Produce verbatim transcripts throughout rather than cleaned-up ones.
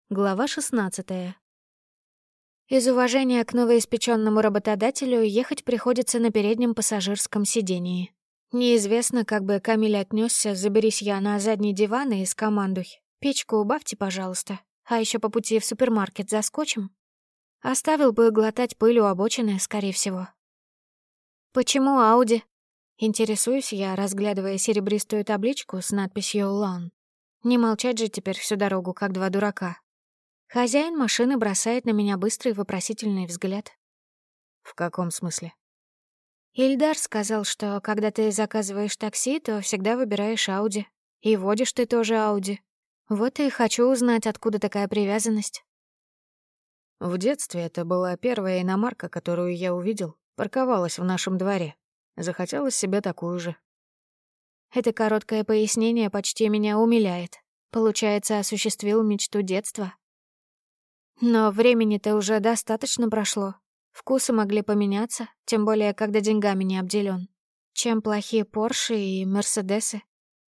Глава шестнадцатая. Из уважения к новоиспечённому работодателю ехать приходится на переднем пассажирском сидении. Неизвестно, как бы Камиль отнёсся, заберись я на задний диван и скомандуй: «Печку убавьте, пожалуйста, а ещё по пути в супермаркет заскочим». Оставил бы глотать пыль у обочины, скорее всего. «Почему Ауди?» Интересуюсь я, разглядывая серебристую табличку с надписью «Лан». Не молчать же теперь всю дорогу, как два дурака. Хозяин машины бросает на меня быстрый вопросительный взгляд. В каком смысле? Ильдар сказал, что когда ты заказываешь такси, то всегда выбираешь Ауди. И водишь ты тоже Ауди. Вот и хочу узнать, откуда такая привязанность. В детстве это была первая иномарка, которую я увидел. Парковалась в нашем дворе. Захотелось себе такую же. Это короткое пояснение почти меня умиляет. Получается, осуществил мечту детства. Но времени-то уже достаточно прошло. Вкусы могли поменяться, тем более, когда деньгами не обделён. Чем плохие Порши и Мерседесы?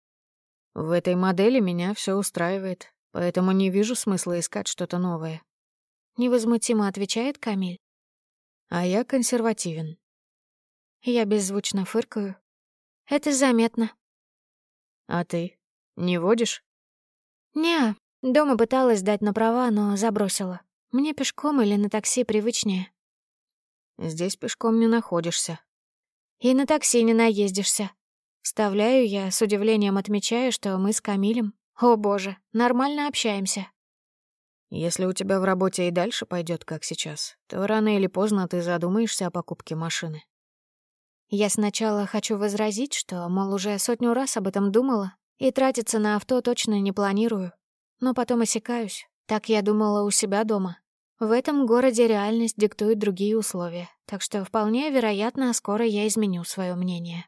В этой модели меня всё устраивает, поэтому не вижу смысла искать что-то новое. Невозмутимо отвечает Камиль. А я консервативен. Я беззвучно фыркаю. Это заметно. А ты? Не водишь? Не, дома пыталась сдать на права, но забросила. Мне пешком или на такси привычнее. Здесь пешком не находишься. И на такси не наездишься. Вставляю я, с удивлением отмечаю, что мы с Камилем, о боже, нормально общаемся. Если у тебя в работе и дальше пойдет, как сейчас, то рано или поздно ты задумаешься о покупке машины. Я сначала хочу возразить, что, мол, уже сотню раз об этом думала, и тратиться на авто точно не планирую. Но потом осекаюсь. Так я думала у себя дома. В этом городе реальность диктует другие условия, так что вполне вероятно, скоро я изменю свое мнение.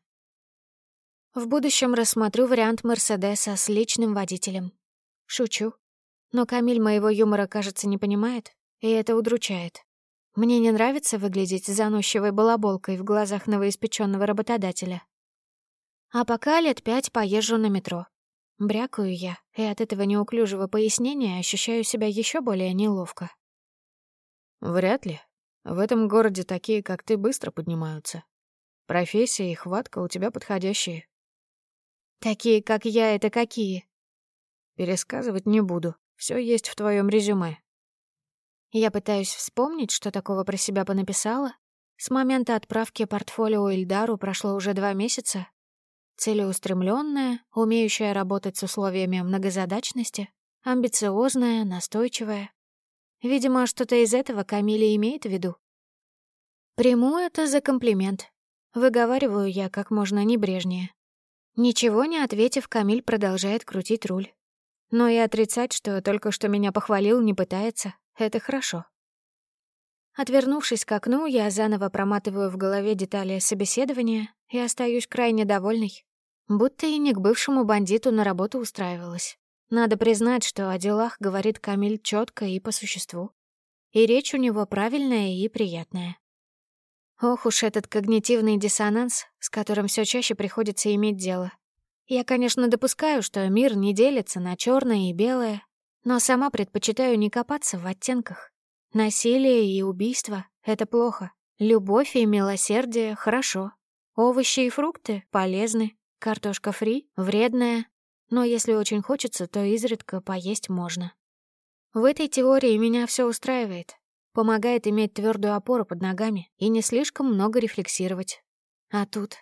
В будущем рассмотрю вариант Мерседеса с личным водителем. Шучу. Но Камиль моего юмора, кажется, не понимает, и это удручает. Мне не нравится выглядеть заносчивой балаболкой в глазах новоиспечённого работодателя. А пока лет пять поезжу на метро. Брякаю я, и от этого неуклюжего пояснения ощущаю себя ещё более неловко. Вряд ли. В этом городе такие, как ты, быстро поднимаются. Профессия и хватка у тебя подходящие. Такие, как я, это какие? Пересказывать не буду. Всё есть в твоём резюме. Я пытаюсь вспомнить, что такого про себя понаписала. С момента отправки портфолио Ильдару прошло уже два месяца. Целеустремлённая, умеющая работать с условиями многозадачности, амбициозная, настойчивая. Видимо, что-то из этого Камиль имеет в виду. Приму это за комплимент. Выговариваю я как можно небрежнее. Ничего не ответив, Камиль продолжает крутить руль. Но и отрицать, что только что меня похвалил, не пытается. Это хорошо. Отвернувшись к окну, я заново проматываю в голове детали собеседования и остаюсь крайне довольной. Будто и не к бывшему бандиту на работу устраивалась. Надо признать, что о делах говорит Камиль чётко и по существу. И речь у него правильная и приятная. Ох уж этот когнитивный диссонанс, с которым всё чаще приходится иметь дело. Я, конечно, допускаю, что мир не делится на чёрное и белое, но сама предпочитаю не копаться в оттенках. Насилие и убийство — это плохо. Любовь и милосердие — хорошо. Овощи и фрукты — полезны. Картошка фри — вредная. Но если очень хочется, то изредка поесть можно. В этой теории меня всё устраивает. Помогает иметь твёрдую опору под ногами и не слишком много рефлексировать. А тут...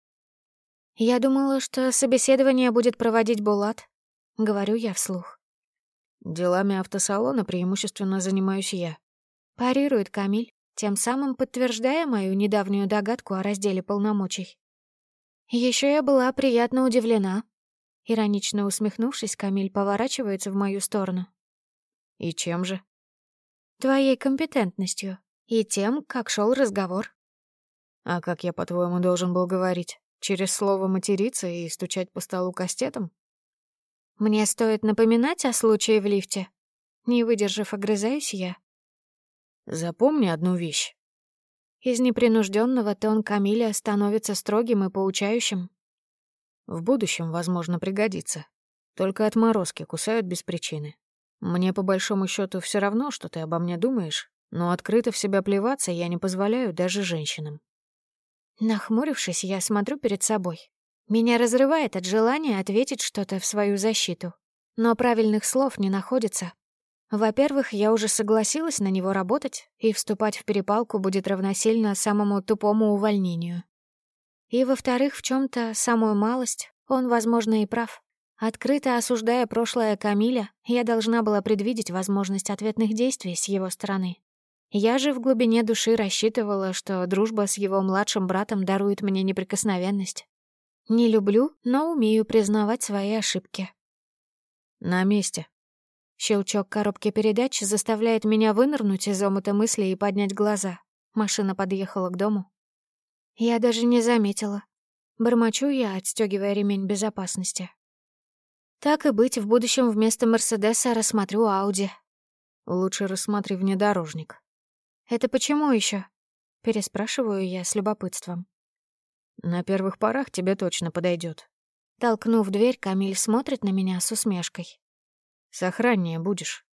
Я думала, что собеседование будет проводить Булат. Говорю я вслух. Делами автосалона преимущественно занимаюсь я. Парирует Камиль, тем самым подтверждая мою недавнюю догадку о разделе полномочий. Ещё я была приятно удивлена. Иронично усмехнувшись, Камиль поворачивается в мою сторону. И чем же? Твоей компетентностью и тем, как шёл разговор. А как я, по-твоему, должен был говорить? Через слово материться и стучать по столу кастетом? Мне стоит напоминать о случае в лифте? Не выдержав, огрызаюсь я. Запомни одну вещь. Из непринужденного тон Камиля становится строгим и поучающим. В будущем, возможно, пригодится. Только отморозки кусают без причины. Мне по большому счету все равно, что ты обо мне думаешь, но открыто в себя плеваться я не позволяю даже женщинам. Нахмурившись, я смотрю перед собой. Меня разрывает от желания ответить что-то в свою защиту. Но правильных слов не находится. Во-первых, я уже согласилась на него работать, и вступать в перепалку будет равносильно самому тупому увольнению. И, во-вторых, в чем то самую малость, он, возможно, и прав. Открыто осуждая прошлое Камиля, я должна была предвидеть возможность ответных действий с его стороны. Я же в глубине души рассчитывала, что дружба с его младшим братом дарует мне неприкосновенность. Не люблю, но умею признавать свои ошибки. На месте. Щелчок коробки передач заставляет меня вынырнуть из омута мыслей и поднять глаза. Машина подъехала к дому. Я даже не заметила. Бормочу я, отстёгивая ремень безопасности. Так и быть, в будущем вместо Мерседеса рассмотрю Ауди. Лучше рассмотри внедорожник. Это почему еще? Переспрашиваю я с любопытством. На первых порах тебе точно подойдет. Толкнув дверь, Камиль смотрит на меня с усмешкой. Сохраннее будешь.